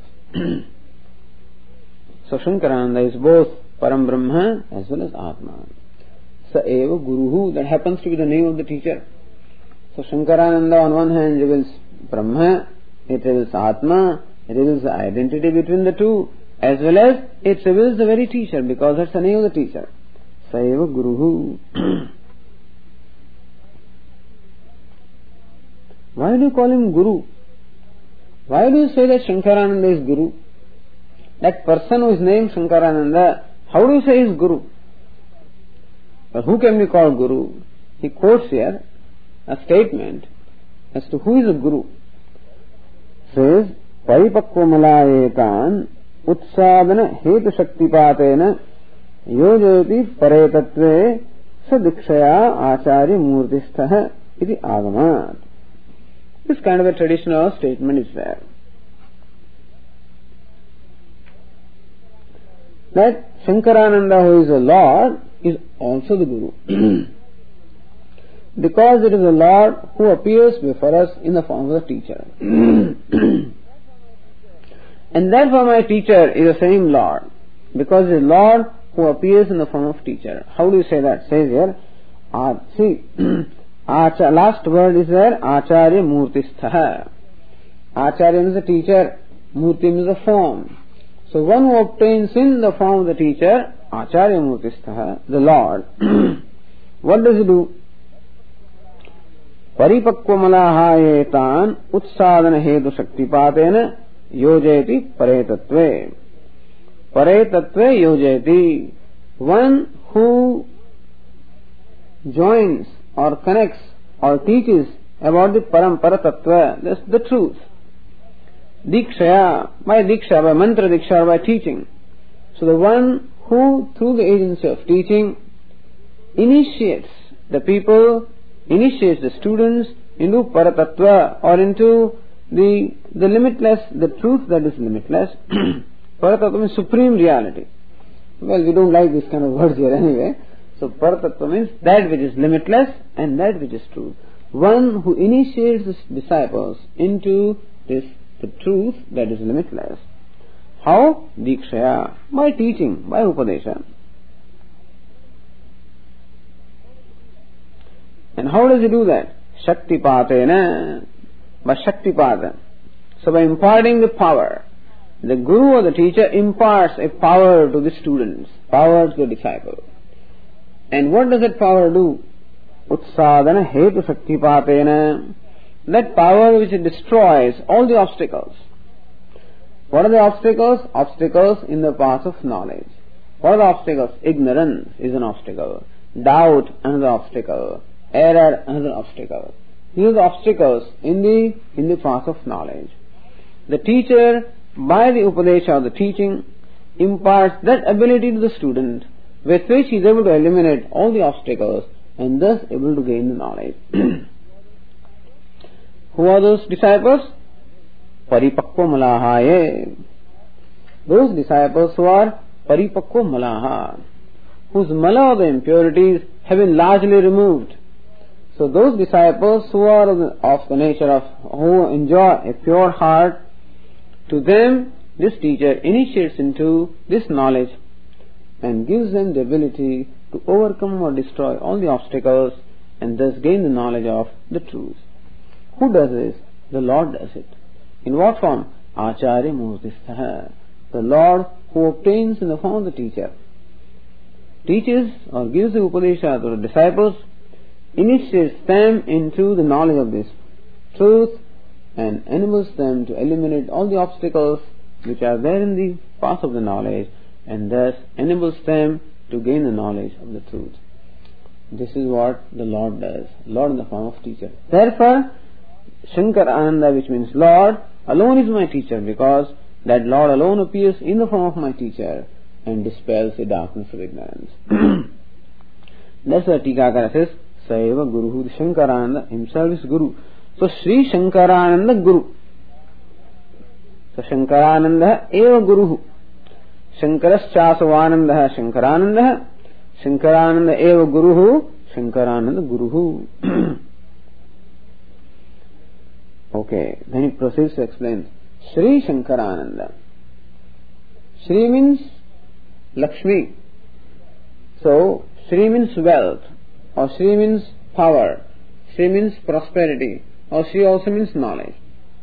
So Shankarananda is both Param Brahma as well as Atma. Sa eva Guruhu, that happens to be the name of the teacher. So Shankarananda on one hand reveals Brahma, it reveals Atma, it reveals the identity between the two, as well as it reveals the very teacher, because that's the name of the teacher. Sa eva Guruhu. Why do you call him Guru? Why do you say that Shankarananda is Guru? That person who is named Shankarananda, how do you say he is Guru? But who can be called Guru? He quotes here a statement as to who is a Guru. Says, Paripakvamalayekan Utsadana Hetu Shaktipatena Yojoti Paretatve Sadikshaya Acharya Murtistha Iti Agamat. This kind of a traditional statement is there. That Shankarananda, who is a Lord, is also the Guru. Because it is the Lord who appears before us in the form of the teacher. And therefore my teacher is the same Lord. Because it is Lord who appears in the form of teacher. How do you say that? Says here, ah, see, Acha, last word is there, Acharya Murtistha. Acharya means the teacher. Murti means the form. So one who obtains in the form of the teacher, Acharya Murtistha, the Lord, what does he do? Paripakvamalahayetan utsadana hetu shaktipatena yojayati paretatve. Paretatve yojayati. One who joins or connects or teaches about the parampara tattva, that's the truth. Dikshaya, by diksha, by mantra diksha, by teaching. So the one who through the agency of teaching initiates the people, initiates the students into paratattva or into the the limitless, the truth that is limitless. Paratattva means supreme reality. Well, we don't like this kind of words here anyway. So paratattva means that which is limitless and that which is true. One who initiates his disciples into this, the truth that is limitless. How? Dikshaya, by teaching, by upadesha. And how does he do that? Shaktipatena, by Shaktipata. So by imparting the power, the guru or the teacher imparts a power to the students, power to the disciple. And what does that power do? Utsadana hetu Shaktipatena. That power which destroys all the obstacles. What are the obstacles? Obstacles in the path of knowledge. What are the obstacles? Ignorance is an obstacle. Doubt, another obstacle. Error, another obstacle. These are the obstacles in the in the path of knowledge. The teacher, by the upadesha of the teaching, imparts that ability to the student with which he is able to eliminate all the obstacles and thus able to gain the knowledge. Who are those disciples? Paripakva malahaye. Those disciples who are paripakva malaha, whose mala, the impurities, have been largely removed. So those disciples who are of the, of the nature of, who enjoy a pure heart, to them this teacher initiates into this knowledge and gives them the ability to overcome or destroy all the obstacles and thus gain the knowledge of the truth. Who does this? The Lord does it. In what form? Acharya Murtistha. The Lord who obtains in the form of the teacher, teaches or gives the upadesha to the disciples, initiates them into the knowledge of this truth and enables them to eliminate all the obstacles which are there in the path of the knowledge and thus enables them to gain the knowledge of the truth. This is what the Lord does. Lord in the form of teacher. Therefore, Shankara Ananda, which means Lord, alone is my teacher, because that Lord alone appears in the form of my teacher and dispels the darkness of ignorance. That's what Tikakara says, Saiva Guru. Shankarananda himself is Guru. So Sri Shankarananda Guru. So Shankarananda eva Guru. Shankaraschasavananda Shankarananda. Shankarananda eva Guru. Shankarananda Guru. Okay, then he proceeds to explain. Sri Shankarananda. Shri means Lakshmi. So, Shri means wealth, or Shri means power, Shri means prosperity, or Shri also means knowledge.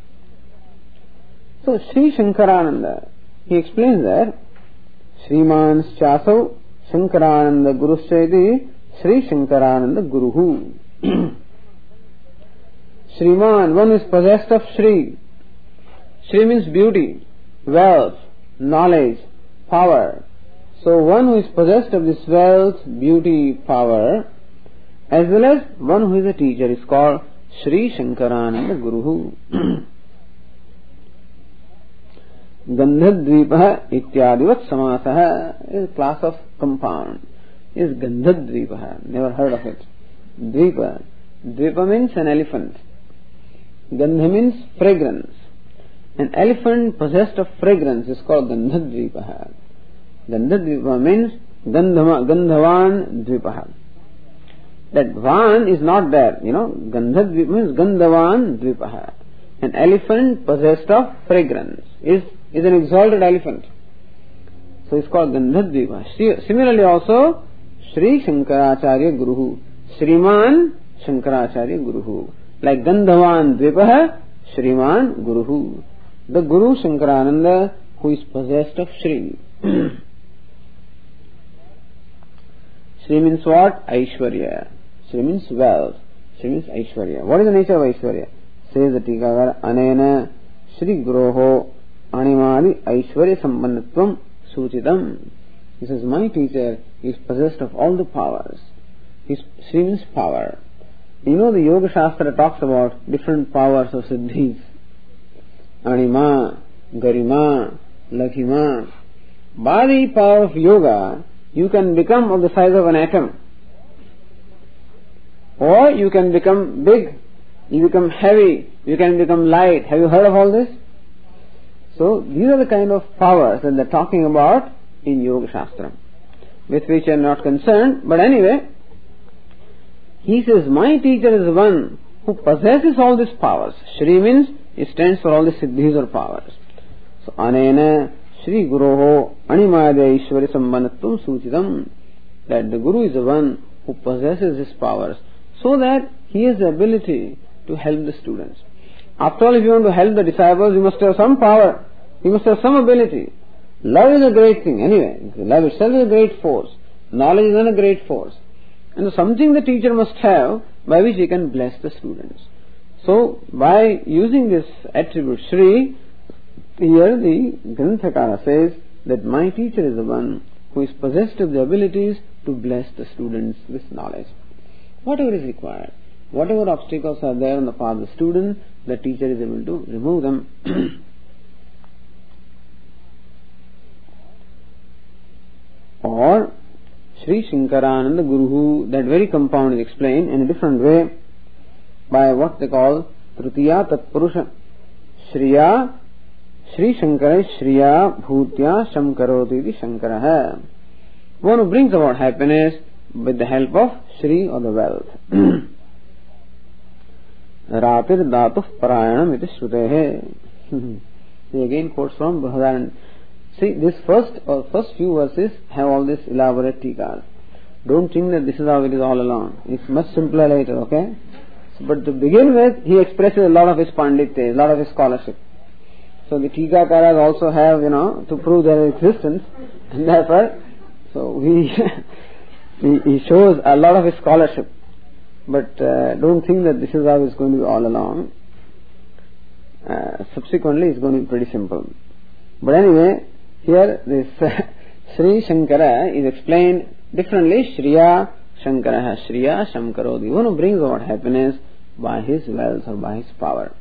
So, Sri Shankarananda, he explains that Sriman Chasav Shankarananda Gurushcheti Sri Shankarananda Guruhu. Sriman, one is possessed of Shri. Shri means beauty, wealth, knowledge, power. So one who is possessed of this wealth, beauty, power, as well as one who is a teacher, is called Sri Shankarananda Guruhu. Gandhadvipaha ityadivat samasaha is a class of compound. Is Gandhadvipaha. Never heard of it. Dvipa. Dvipa means an elephant. Gandha means fragrance. An elephant possessed of fragrance is called Gandhadvipaha. Gandhadvipa means Gandhava, Gandhavan Dvipaha. That Van is not there, you know. Gandhadvipa means Gandhavan Dvipaha. An elephant possessed of fragrance is, is an exalted elephant. So it's called Gandhadvipa. Similarly also, Sri Shankaracharya Guruhu. Sriman Shankaracharya Guruhu. Like Gandhavan Dvipaha, Shriman Guruhu. the Guru Shankarananda, who is possessed of Shri. Shri means what? Aishwarya. Shri means wealth. Shri means Aishwarya. What is the nature of Aishwarya? Says the Tikakara, Anena Shri Guroho Animali Aishwarya Sambannatvam Suchitam. He says, my teacher is possessed of all the powers. His Shri means power. You know, the Yoga Shastra talks about different powers of siddhis. Anima, Garima, Lakhima. By the power of yoga, you can become of the size of an atom. Or you can become big, you become heavy, you can become light. Have you heard of all this? So, these are the kind of powers that they're talking about in Yoga Shastra, with which I am not concerned, but anyway, he says, my teacher is the one who possesses all these powers. Shri means, it stands for all the siddhis or powers. So, Anena Shri Guroho Animadya Ishwari Sambannatvam Suchitam, that the Guru is the one who possesses his powers, so that he has the ability to help the students. After all, if you want to help the disciples, you must have some power, you must have some ability. Love is a great thing, anyway. Love itself is a great force. Knowledge is a great force. And something the teacher must have by which he can bless the students. So, by using this attribute Shri, here the Granthakara says that my teacher is the one who is possessed of the abilities to bless the students with knowledge. Whatever is required, whatever obstacles are there on the path of the student, the teacher is able to remove them. Or Sri Shankarananda Guru, that very compound is explained in a different way by what they call Tritiya Tatpurusha. Shriya Sri Shankara Shriya Bhutya Shamkaroti Shankaraha. One who brings about happiness with the help of Shri or the wealth. Ratir Dhatuh Parayanam iti Shrutehe. He again quotes from Bahadaran. See, this first or first few verses have all this elaborate tikas. Don't think that this is how it is all along. It's much simpler later, okay? So, but to begin with, he expresses a lot of his panditya, a lot of his scholarship. So the Tikakaras also have, you know, to prove their existence, and therefore, so he, he, he shows a lot of his scholarship. But uh, don't think that this is how it's going to be all along. Uh, subsequently, it's going to be pretty simple. But anyway, here this uh, Sri Shankara is explained differently. Shriya Shankara, Shriya Shamkarodi, one who brings about happiness by his wealth or by his power.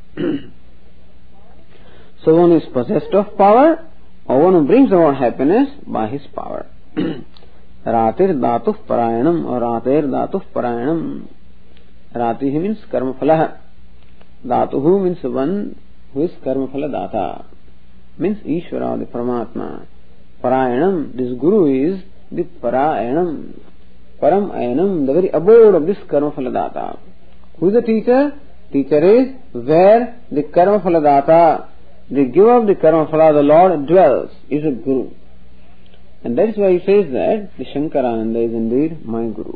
So one is possessed of power, or one who brings about happiness by his power. Ratir Dhatuh Parayanam, or Ratir Dhatuh Parayanam. Rati means Karma Phala. Dhatuhu means one who is Karma Phala Data. Means Ishvara, the Paramatma. Parayanam, this Guru is the Parayanam. Param Ayanam, the very abode of this Karma Phala Data. Who is the teacher? Teacher is where the Karma Phala Data, the giver of the Karma Phala, the Lord dwells, is a Guru. And that is why he says that the Shankarananda is indeed my Guru.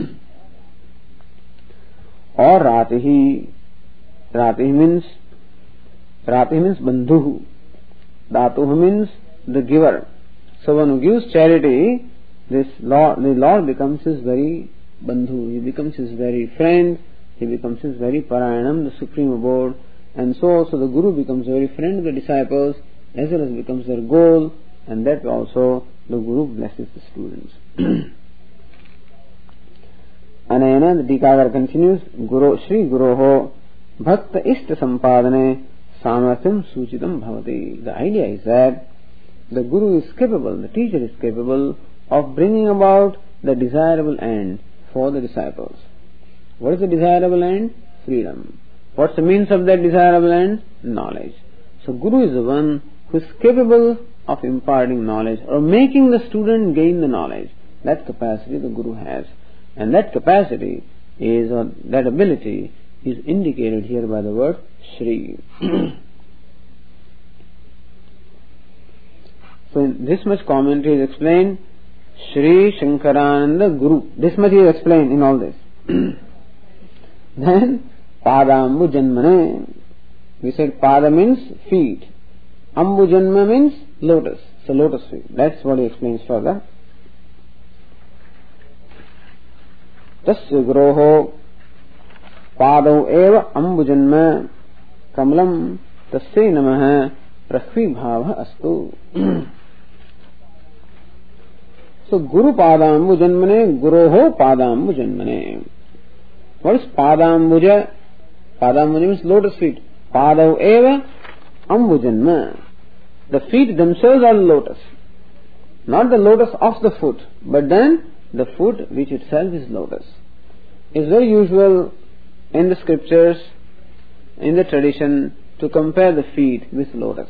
Or Ratihi. Ratihi means, Ratihi means Bandhuhu. Dhatuhu means the giver. So one who gives charity, this Lord, the Lord becomes his very Bandhu. He becomes his very friend. He becomes his very Parayanam, the supreme abode. And so also the Guru becomes a very friend of the disciples, as well as becomes their goal, and that also the Guru blesses the students. Anayana, the Tikakara continues, Guru Shri Guroho Bhakta Ishta Sampadane Samartham Suchitam Bhavati. The idea is that the Guru is capable, the teacher is capable of bringing about the desirable end for the disciples. What is the desirable end? Freedom. What's the means of that desirable end? Knowledge. So Guru is the one who is capable of imparting knowledge or making the student gain the knowledge. That capacity the Guru has. And that capacity is, or that ability is indicated here by the word Shri. So in this much commentary is explained, Shri Shankarananda Guru. This much is explained in all this. Then Padambu Janmane. We said Pada means feet. Ambujanma means lotus. So lotus feet. That's what he explains further. Tasya guroho padau eva ambujanma kamalam tasya namaha prakhvi bhava astu. So Guru Padambujanmane, Guroho Padambujanmane. What is Padambuja? Padambuja means lotus feet. Padav eva ambujanma. The feet themselves are the lotus. Not the lotus of the foot, but then the foot which itself is lotus. It's very usual in the scriptures, in the tradition, to compare the feet with lotus.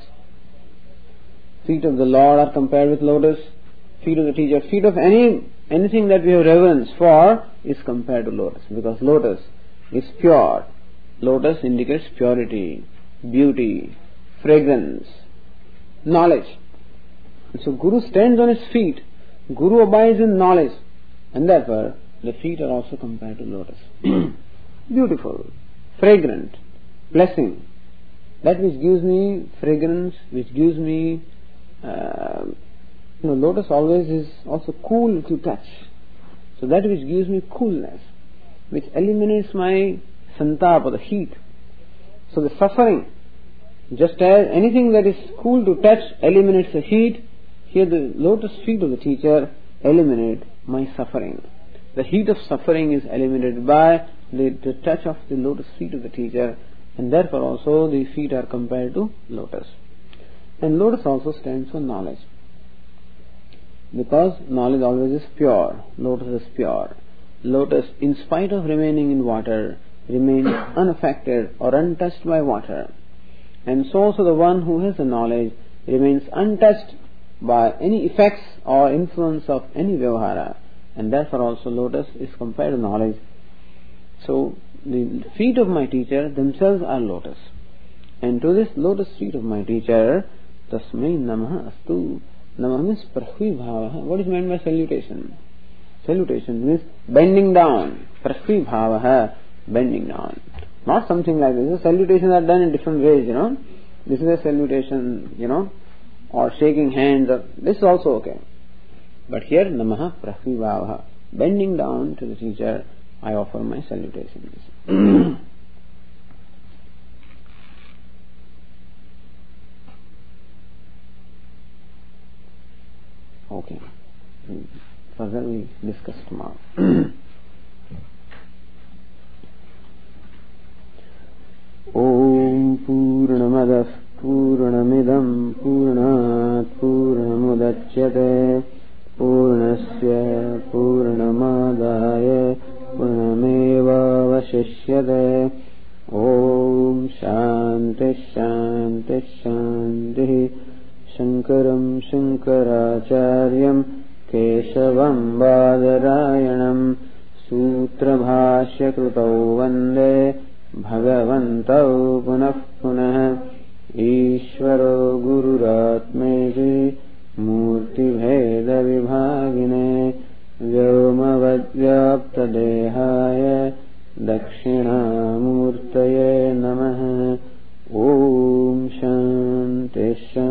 Feet of the Lord are compared with lotus. Feet of the teacher, feet of any anything that we have reverence for is compared to lotus, because lotus is pure. Lotus indicates purity, beauty, fragrance, knowledge. And so Guru stands on his feet. Guru abides in knowledge, and therefore the feet are also compared to lotus. Beautiful, fragrant, blessing. That which gives me fragrance, which gives me uh, You know, lotus always is also cool to touch. So that which gives me coolness, which eliminates my santapa, the heat. So the suffering, just as anything that is cool to touch eliminates the heat, here the lotus feet of the teacher eliminate my suffering. The heat of suffering is eliminated by the, the touch of the lotus feet of the teacher, and therefore also the feet are compared to lotus. And lotus also stands for knowledge. Because knowledge always is pure. Lotus is pure. Lotus, in spite of remaining in water, remains unaffected or untouched by water. And so also the one who has the knowledge remains untouched by any effects or influence of any vyavahara. And therefore also lotus is compared to knowledge. So the feet of my teacher themselves are lotus. And to this lotus feet of my teacher, tasmai namaha astu. Namah means prakhvi bhava. What is meant by salutation? Salutation means bending down. Prakhvi bhava, bending down. Not something like this. The salutations are done in different ways, you know. This is a salutation, you know, or shaking hands. Or, this is also okay. But here, namaha prakhvi bhava. Bending down to the teacher, I offer my salutations. Okay. Further we discuss tomorrow. Om Purnamadah Purnamidam Purnat Purnamudachyate Purnasya Purnamadaya Purnameva Vashishyate. Om Shanti Shanti Shanti. Shankaram Shankaracharyam Keshavam Badarayanam Sutra Bhashya Krutau Vande Bhagavantau Punah Punah Ishvaro Gururatmeti Murti Bheda Vibhagine Vyomavadvyapta Dehaya Dakshina Murtaye Namaha. Om Shanti Shanti.